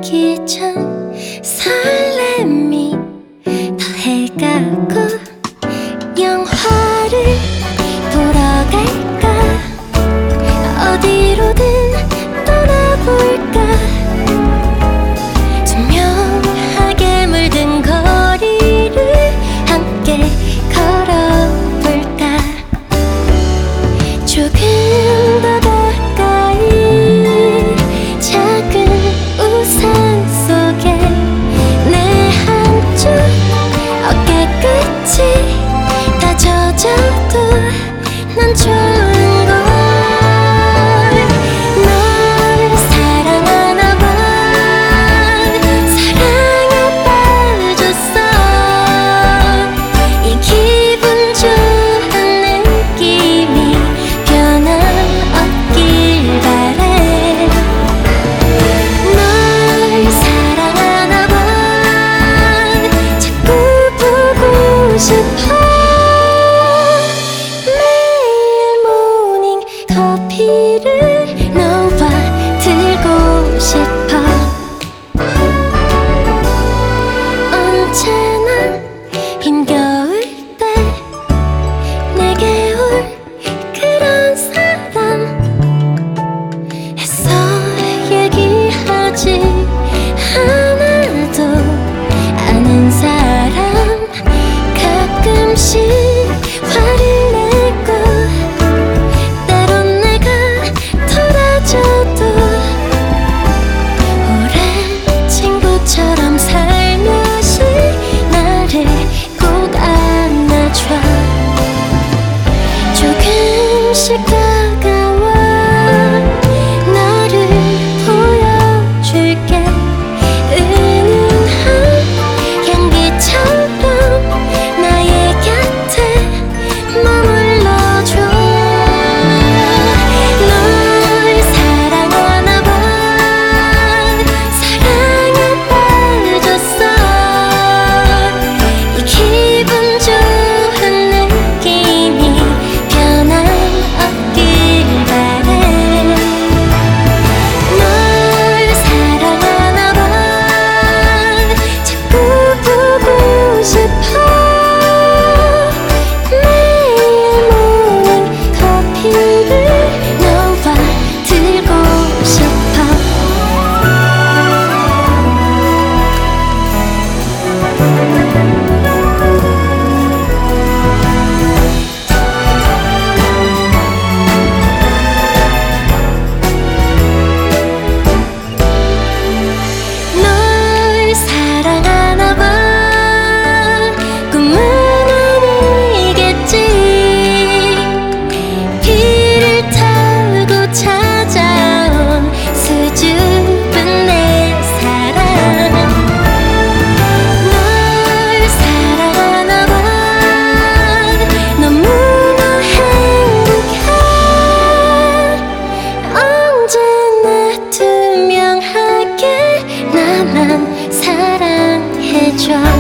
만나기 전 설렘이 더해가고 영화를 보러 갈까 어디로든 떠나볼까 투명하게 물든 거리를 함께 걸어볼까 조금 더 가까이 작은 우산 속에 내 한쪽 어깨 끝이 다 젖어도 난 좋은 걸 널 사랑하나 봐 사랑에 빠졌어 이 기분 좋은 느낌이 변함없길 바래 널 사랑하나 봐 자꾸 보고 싶어 매일 모닝 커피를 너와 들고 싶어 언제나 힘겨울 때 내게 올 그런 사람 애써 얘기하지 않아도 아는 사람 가끔씩 화를 내고 때론 내가 돌아져도 오랜 친구처럼 살며시 나를 꼭 안아줘 조금씩 다가와 너를 보여줄게 은은한 향기처럼 나의 곁에 머물러줘 널 사랑하나 봐 사랑에 빠졌어 이 기분 좋은 느낌이 변함없길 바래 널 사랑하나 봐 자꾸 보고 싶어 매일 모닝 커피를 너와 들고 싶어 널 사랑하나 봐 꿈은 아니겠지 비를 타고 찾아온 수줍은 내 사랑 널 사랑하나 봐 너무나 행복해 언제나 투명하게 나만 사랑해줘